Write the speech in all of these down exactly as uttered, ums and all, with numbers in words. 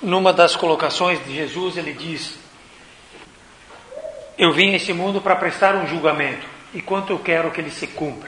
numa das colocações de Jesus, ele diz: eu vim a esse mundo para prestar um julgamento, e quanto eu quero que ele se cumpra.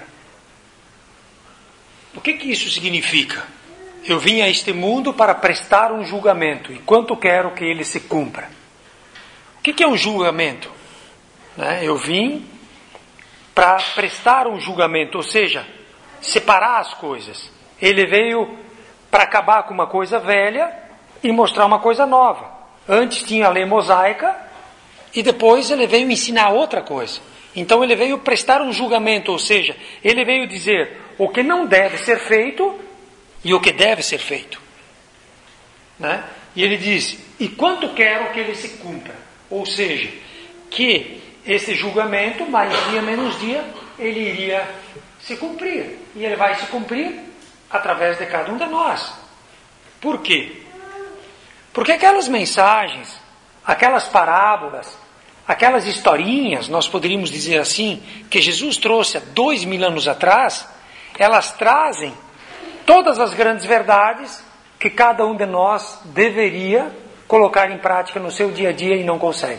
O que que isso significa? Eu vim a este mundo para prestar um julgamento, e quanto quero que ele se cumpra. O que que é um julgamento? Né? Eu vim para prestar um julgamento, ou seja, separar as coisas. Ele veio para acabar com uma coisa velha e mostrar uma coisa nova. Antes tinha a lei mosaica e depois ele veio ensinar outra coisa. Então ele veio prestar um julgamento, ou seja, ele veio dizer o que não deve ser feito e o que deve ser feito. Né? E ele diz: e quanto quero que ele se cumpra. Ou seja, que esse julgamento, mais dia menos dia, ele iria se cumprir. E ele vai se cumprir através de cada um de nós. Por quê? Porque aquelas mensagens, aquelas parábolas, aquelas historinhas, nós poderíamos dizer assim, que Jesus trouxe há dois mil anos atrás, elas trazem todas as grandes verdades que cada um de nós deveria colocar em prática no seu dia a dia e não consegue.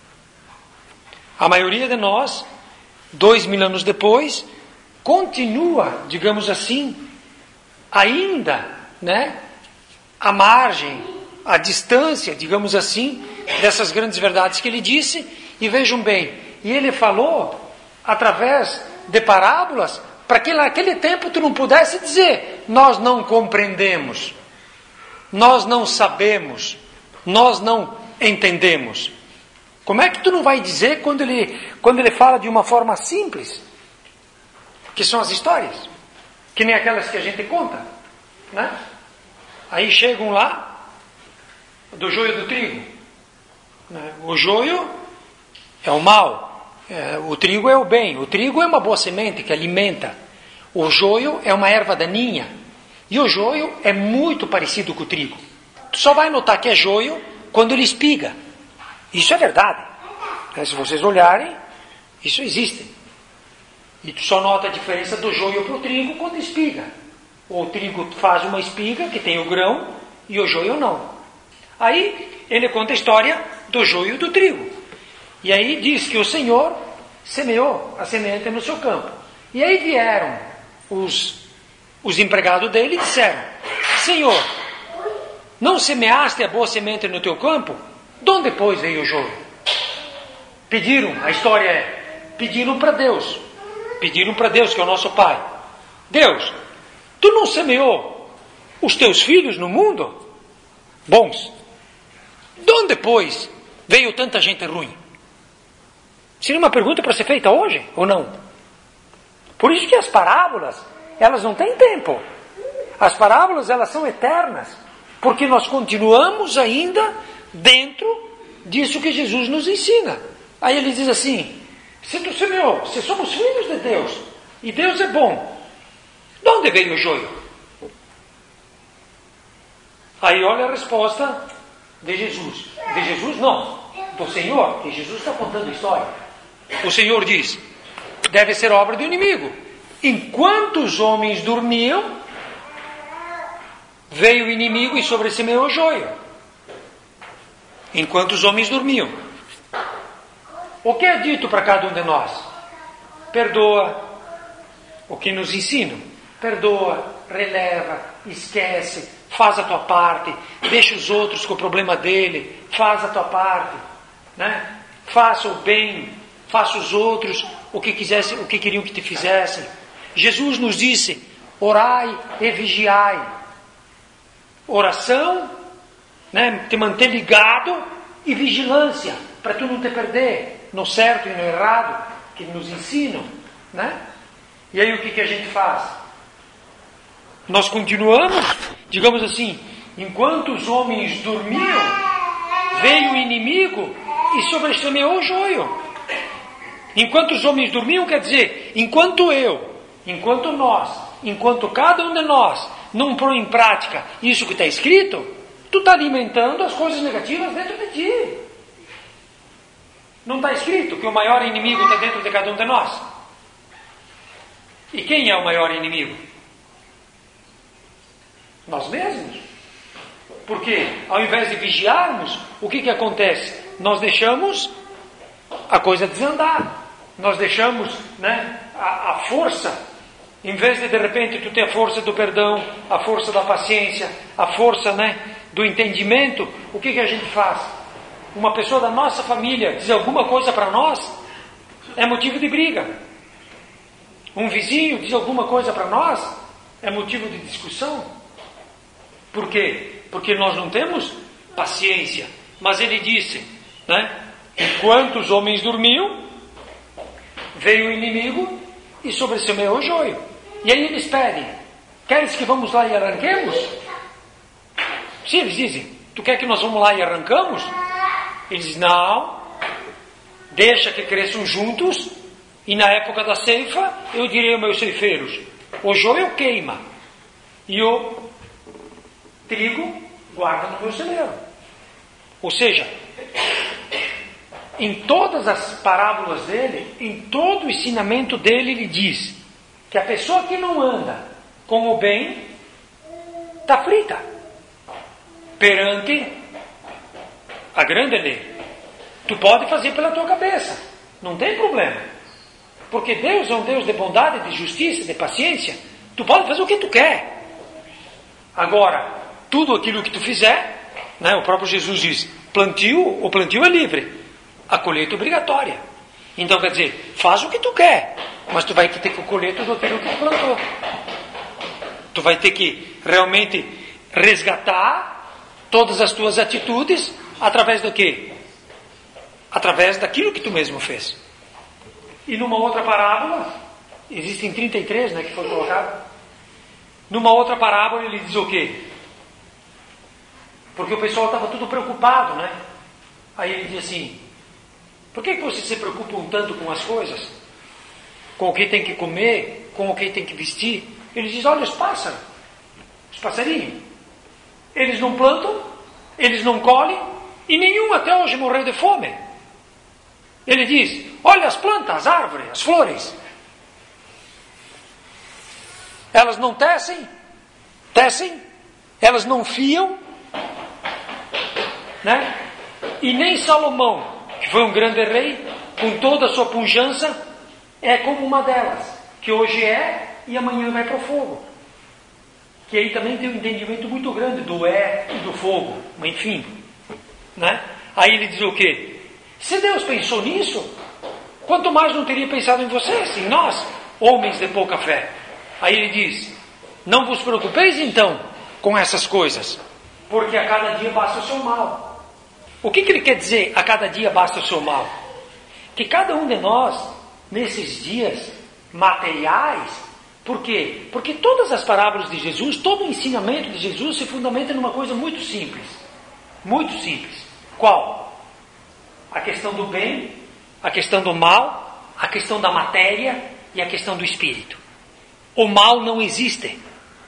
A maioria de nós, dois mil anos depois, continua, digamos assim, ainda, né, à margem, à distância, digamos assim, dessas grandes verdades que ele disse. E vejam bem, e ele falou através de parábolas para que naquele tempo tu não pudesse dizer: nós não compreendemos, nós não sabemos, nós não entendemos. Como é que tu não vai dizer quando ele, quando ele fala de uma forma simples? Que são as histórias, que nem aquelas que a gente conta, né? Aí chegam lá, do joio e do trigo. Né? O joio é o mal, é, o trigo é o bem. O trigo é uma boa semente que alimenta. O joio é uma erva daninha. E o joio é muito parecido com o trigo. Tu só vai notar que é joio quando ele espiga. Isso é verdade. É, se vocês olharem, isso existe. E tu só nota a diferença do joio para o trigo quando espiga. O trigo faz uma espiga que tem o grão e o joio não. Aí ele conta a história do joio e do trigo. E aí diz que o Senhor semeou a semente no seu campo. E aí vieram os, os empregados dele e disseram: Senhor, não semeaste a boa semente no teu campo? De onde depois veio o joio? Pediram, a história é, pediram para Deus. Pediram para Deus, que é o nosso Pai: Deus, tu não semeou os teus filhos no mundo bons? De onde depois veio tanta gente ruim? Seria uma pergunta para ser feita hoje, ou não? Por isso que as parábolas, elas não têm tempo. As parábolas, elas são eternas, porque nós continuamos ainda dentro disso que Jesus nos ensina. Aí ele diz assim: se tu semeou, se somos filhos de Deus, e Deus é bom, de onde veio o joio? Aí olha a resposta de Jesus. De Jesus não, do Senhor, que Jesus está contando a história. O Senhor diz: deve ser obra do inimigo. Enquanto os homens dormiam, veio o inimigo e sobressemeou o joio. Enquanto os homens dormiam. O que é dito para cada um de nós? Perdoa. O que nos ensinam? Perdoa, releva, esquece, faz a tua parte, deixa os outros com o problema dele, faz a tua parte, né? Faça o bem, faça os outros o que quisesse, o que queriam que te fizessem. Jesus nos disse: orai e vigiai. Oração, né? Te manter ligado, e vigilância, para tu não te perder no certo e no errado, que nos ensinam, né? E aí o que, que a gente faz? Nós continuamos, digamos assim, enquanto os homens dormiam, veio o inimigo e sobressemeou o joio. Enquanto os homens dormiam, quer dizer, enquanto eu, enquanto nós, enquanto cada um de nós não põe em prática isso que está escrito, tu está alimentando as coisas negativas dentro de ti. Não está escrito que o maior inimigo está dentro de cada um de nós? E quem é o maior inimigo? Nós mesmos. Porque ao invés de vigiarmos, o que que acontece? Nós deixamos a coisa desandar. Nós deixamos, né, a, a força, em vez de de repente tu ter a força do perdão, a força da paciência, a força, né, do entendimento, o que que a gente faz? Uma pessoa da nossa família diz alguma coisa para nós, é motivo de briga. Um vizinho diz alguma coisa para nós, é motivo de discussão. Por quê? Porque nós não temos paciência. Mas ele disse, né? Enquanto os homens dormiam, veio o inimigo e sobressemeou o joio. E aí eles pedem, queres que vamos lá e arranquemos? Sim, eles dizem, tu quer que nós vamos lá e arrancamos? Eles dizem, não, deixa que cresçam juntos, e na época da ceifa, eu direi aos meus ceifeiros, o joio queima, e o trigo guarda no meu celeiro. Ou seja, em todas as parábolas dele, em todo o ensinamento dele, ele diz que a pessoa que não anda com o bem está frita perante a grande lei. Tu pode fazer pela tua cabeça, não tem problema, porque Deus é um Deus de bondade, de justiça, de paciência. Tu pode fazer o que tu quer. Agora, tudo aquilo que tu fizer, né, o próprio Jesus diz, plantio, o plantio é livre, a colheita é obrigatória. Então quer dizer, faz o que tu quer, mas tu vai ter que colher tudo aquilo que tu plantou. Tu vai ter que realmente resgatar todas as tuas atitudes através do quê? Através daquilo que tu mesmo fez. E numa outra parábola, existem trinta e três, né, que foi colocado. Numa outra parábola ele diz o quê? Porque o pessoal estava tudo preocupado, né? Aí ele diz assim, por que, que vocês se preocupam tanto com as coisas? Com o que tem que comer, com o que tem que vestir? Ele diz, olha os pássaros, os passarinhos. Eles não plantam, eles não colhem, e nenhum até hoje morreu de fome. Ele diz, olha as plantas, as árvores, as flores. Elas não tecem, tecem, elas não fiam, né? E nem Salomão, que foi um grande rei, com toda a sua pujança, é como uma delas, que hoje é e amanhã vai para o fogo. Que aí também tem um entendimento muito grande do é e do fogo, enfim, né? Aí ele diz o quê? Se Deus pensou nisso, quanto mais não teria pensado em vocês, em nós, homens de pouca fé. Aí ele diz, não vos preocupeis então com essas coisas, porque a cada dia basta o seu mal. O que, que ele quer dizer, a cada dia basta o seu mal? Que cada um de nós, nesses dias materiais, por quê? Porque todas as parábolas de Jesus, todo o ensinamento de Jesus se fundamenta numa coisa muito simples. Muito simples. Qual? A questão do bem, a questão do mal, a questão da matéria e a questão do espírito. O mal não existe.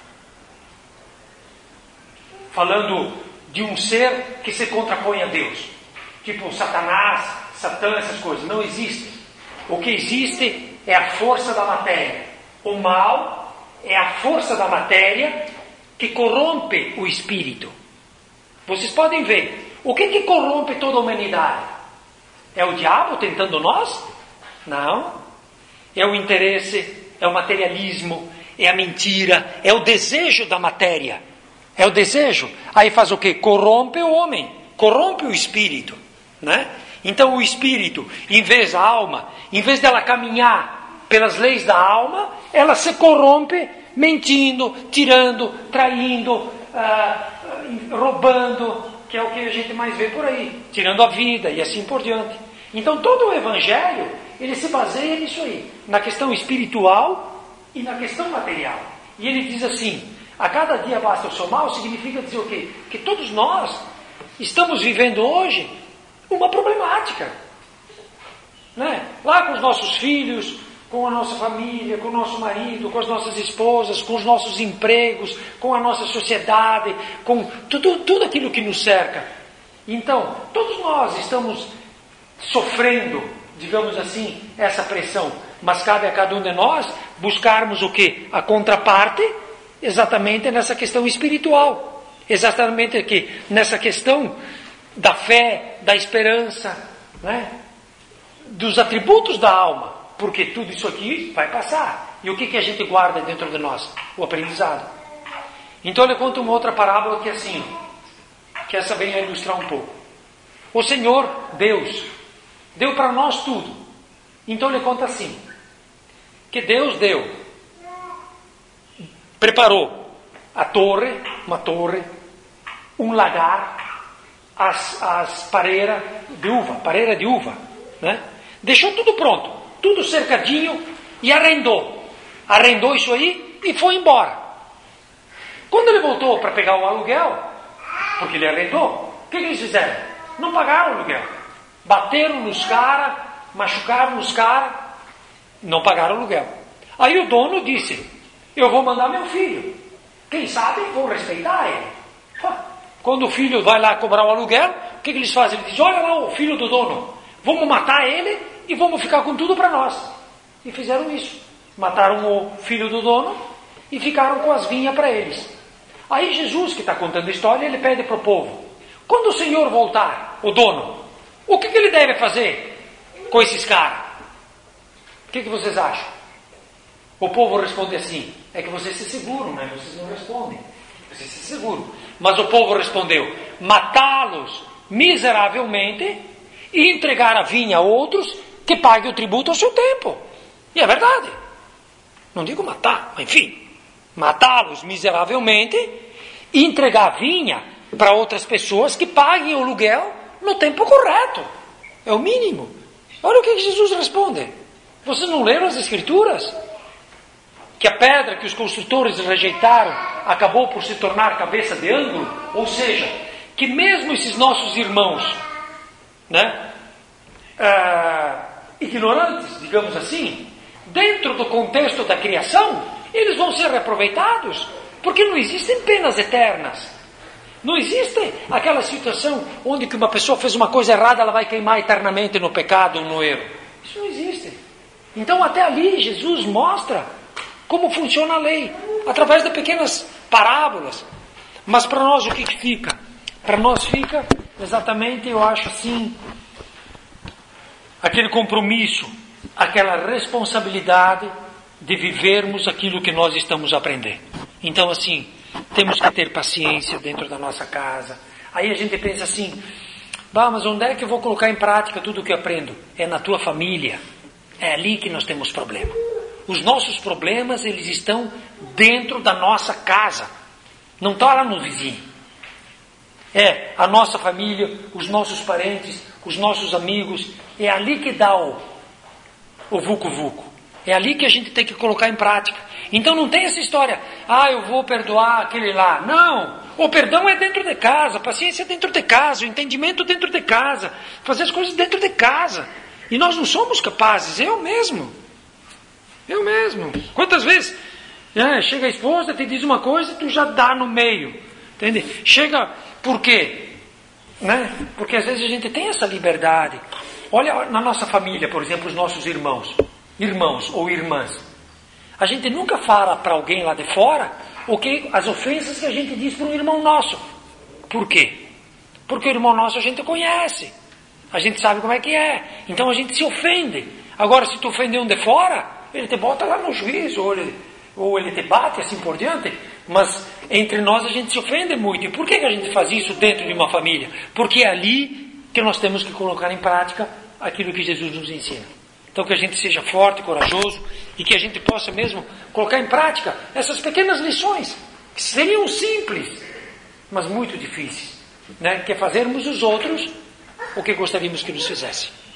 Falando de um ser que se contrapõe a Deus, tipo Satanás, Satã, essas coisas, não existe. O que existe é a força da matéria. O mal é a força da matéria que corrompe o espírito. Vocês podem ver, o que que corrompe toda a humanidade? É o diabo tentando nós? Não. É o interesse, é o materialismo, é a mentira, é o desejo da matéria. É o desejo. Aí faz o quê? Corrompe o homem, corrompe o espírito, né? Então o espírito, em vez da alma, em vez dela caminhar pelas leis da alma, ela se corrompe mentindo, tirando, traindo, ah, roubando, que é o que a gente mais vê por aí, tirando a vida e assim por diante. Então todo o evangelho, ele se baseia nisso aí, na questão espiritual e na questão material. E ele diz assim, a cada dia basta o seu mal, significa dizer o quê? Que todos nós estamos vivendo hoje uma problemática, né? Lá com os nossos filhos, com a nossa família, com o nosso marido, com as nossas esposas, com os nossos empregos, com a nossa sociedade, com tudo, tudo aquilo que nos cerca. Então, todos nós estamos sofrendo, digamos assim, essa pressão, mas cabe a cada um de nós buscarmos o quê? A contraparte, exatamente nessa questão espiritual. exatamente aqui, nessa questão da fé, da esperança, né? Dos atributos da alma, porque tudo isso aqui vai passar. E o que, que a gente guarda dentro de nós? O aprendizado. Então ele conta uma outra parábola que é assim, que essa vem a ilustrar um pouco. O Senhor, Deus, deu para nós tudo. Então ele conta assim, que Deus deu, preparou a torre, uma torre, um lagar, as, as pareiras de uva, pareira de uva, né? Deixou tudo pronto, tudo cercadinho e arrendou. Arrendou isso aí e foi embora. Quando ele voltou para pegar o aluguel, porque ele arrendou, o que, que eles fizeram? Não pagaram o aluguel. Bateram nos caras, machucaram os caras, não pagaram o aluguel. Aí o dono disse, eu vou mandar meu filho. Quem sabe vou respeitar ele. Quando o filho vai lá cobrar o aluguel, o que, que eles fazem? Ele diz, olha lá o filho do dono, vamos matar ele e vamos ficar com tudo para nós. E fizeram isso. Mataram o filho do dono e ficaram com as vinhas para eles. Aí Jesus, que está contando a história, ele pede para o povo, quando o Senhor voltar, o dono, o que, que ele deve fazer com esses caras? O que, que vocês acham? O povo responde assim, é que vocês se seguram, né? Vocês não respondem. Vocês se seguram. Mas o povo respondeu, matá-los miseravelmente e entregar a vinha a outros que paguem o tributo ao seu tempo. E é verdade. Não digo matar, mas enfim. Matá-los miseravelmente e entregar a vinha para outras pessoas que paguem o aluguel no tempo correto. É o mínimo. Olha o que Jesus responde. Vocês não leram as Escrituras? Que a pedra que os construtores rejeitaram acabou por se tornar cabeça de ângulo? Ou seja, que mesmo esses nossos irmãos, né, ah, ignorantes, digamos assim, dentro do contexto da criação, eles vão ser reaproveitados, porque não existem penas eternas. Não existe aquela situação onde que uma pessoa fez uma coisa errada, ela vai queimar eternamente no pecado ou no erro. Isso não existe. Então até ali Jesus mostra como funciona a lei, através de pequenas parábolas. Mas para nós o que, que fica? Para nós fica exatamente, eu acho assim, aquele compromisso, aquela responsabilidade de vivermos aquilo que nós estamos aprendendo. Então assim, temos que ter paciência dentro da nossa casa. Aí a gente pensa assim, bah, mas onde é que eu vou colocar em prática tudo o que eu aprendo? É na tua família. É ali que nós temos problema. Os nossos problemas, eles estão dentro da nossa casa. Não está lá no vizinho. É a nossa família, os nossos parentes, os nossos amigos. É ali que dá o, o vucu-vucu. É ali que a gente tem que colocar em prática. Então não tem essa história, ah, eu vou perdoar aquele lá. Não, o perdão é dentro de casa, a paciência é dentro de casa, o entendimento dentro de casa, fazer as coisas dentro de casa. E nós não somos capazes, eu mesmo. Eu mesmo. Quantas vezes é, chega a esposa, te diz uma coisa, tu já dá no meio. Entende? Chega, por quê? Né? Porque às vezes a gente tem essa liberdade. Olha na nossa família, por exemplo, os nossos irmãos. Irmãos ou irmãs. A gente nunca fala para alguém lá de fora o que, as ofensas que a gente diz para um irmão nosso. Por quê? Porque o irmão nosso a gente conhece. A gente sabe como é que é. Então a gente se ofende. Agora, se tu ofender um de fora, ele te bota lá no juízo, ou ele, ou ele te bate, assim por diante. Mas entre nós a gente se ofende muito. E por que, que a gente faz isso dentro de uma família? Porque é ali que nós temos que colocar em prática aquilo que Jesus nos ensina. Então que a gente seja forte, corajoso, e que a gente possa mesmo colocar em prática essas pequenas lições, que seriam simples, mas muito difíceis, né? Que é fazermos os outros o que gostaríamos que nos fizessem.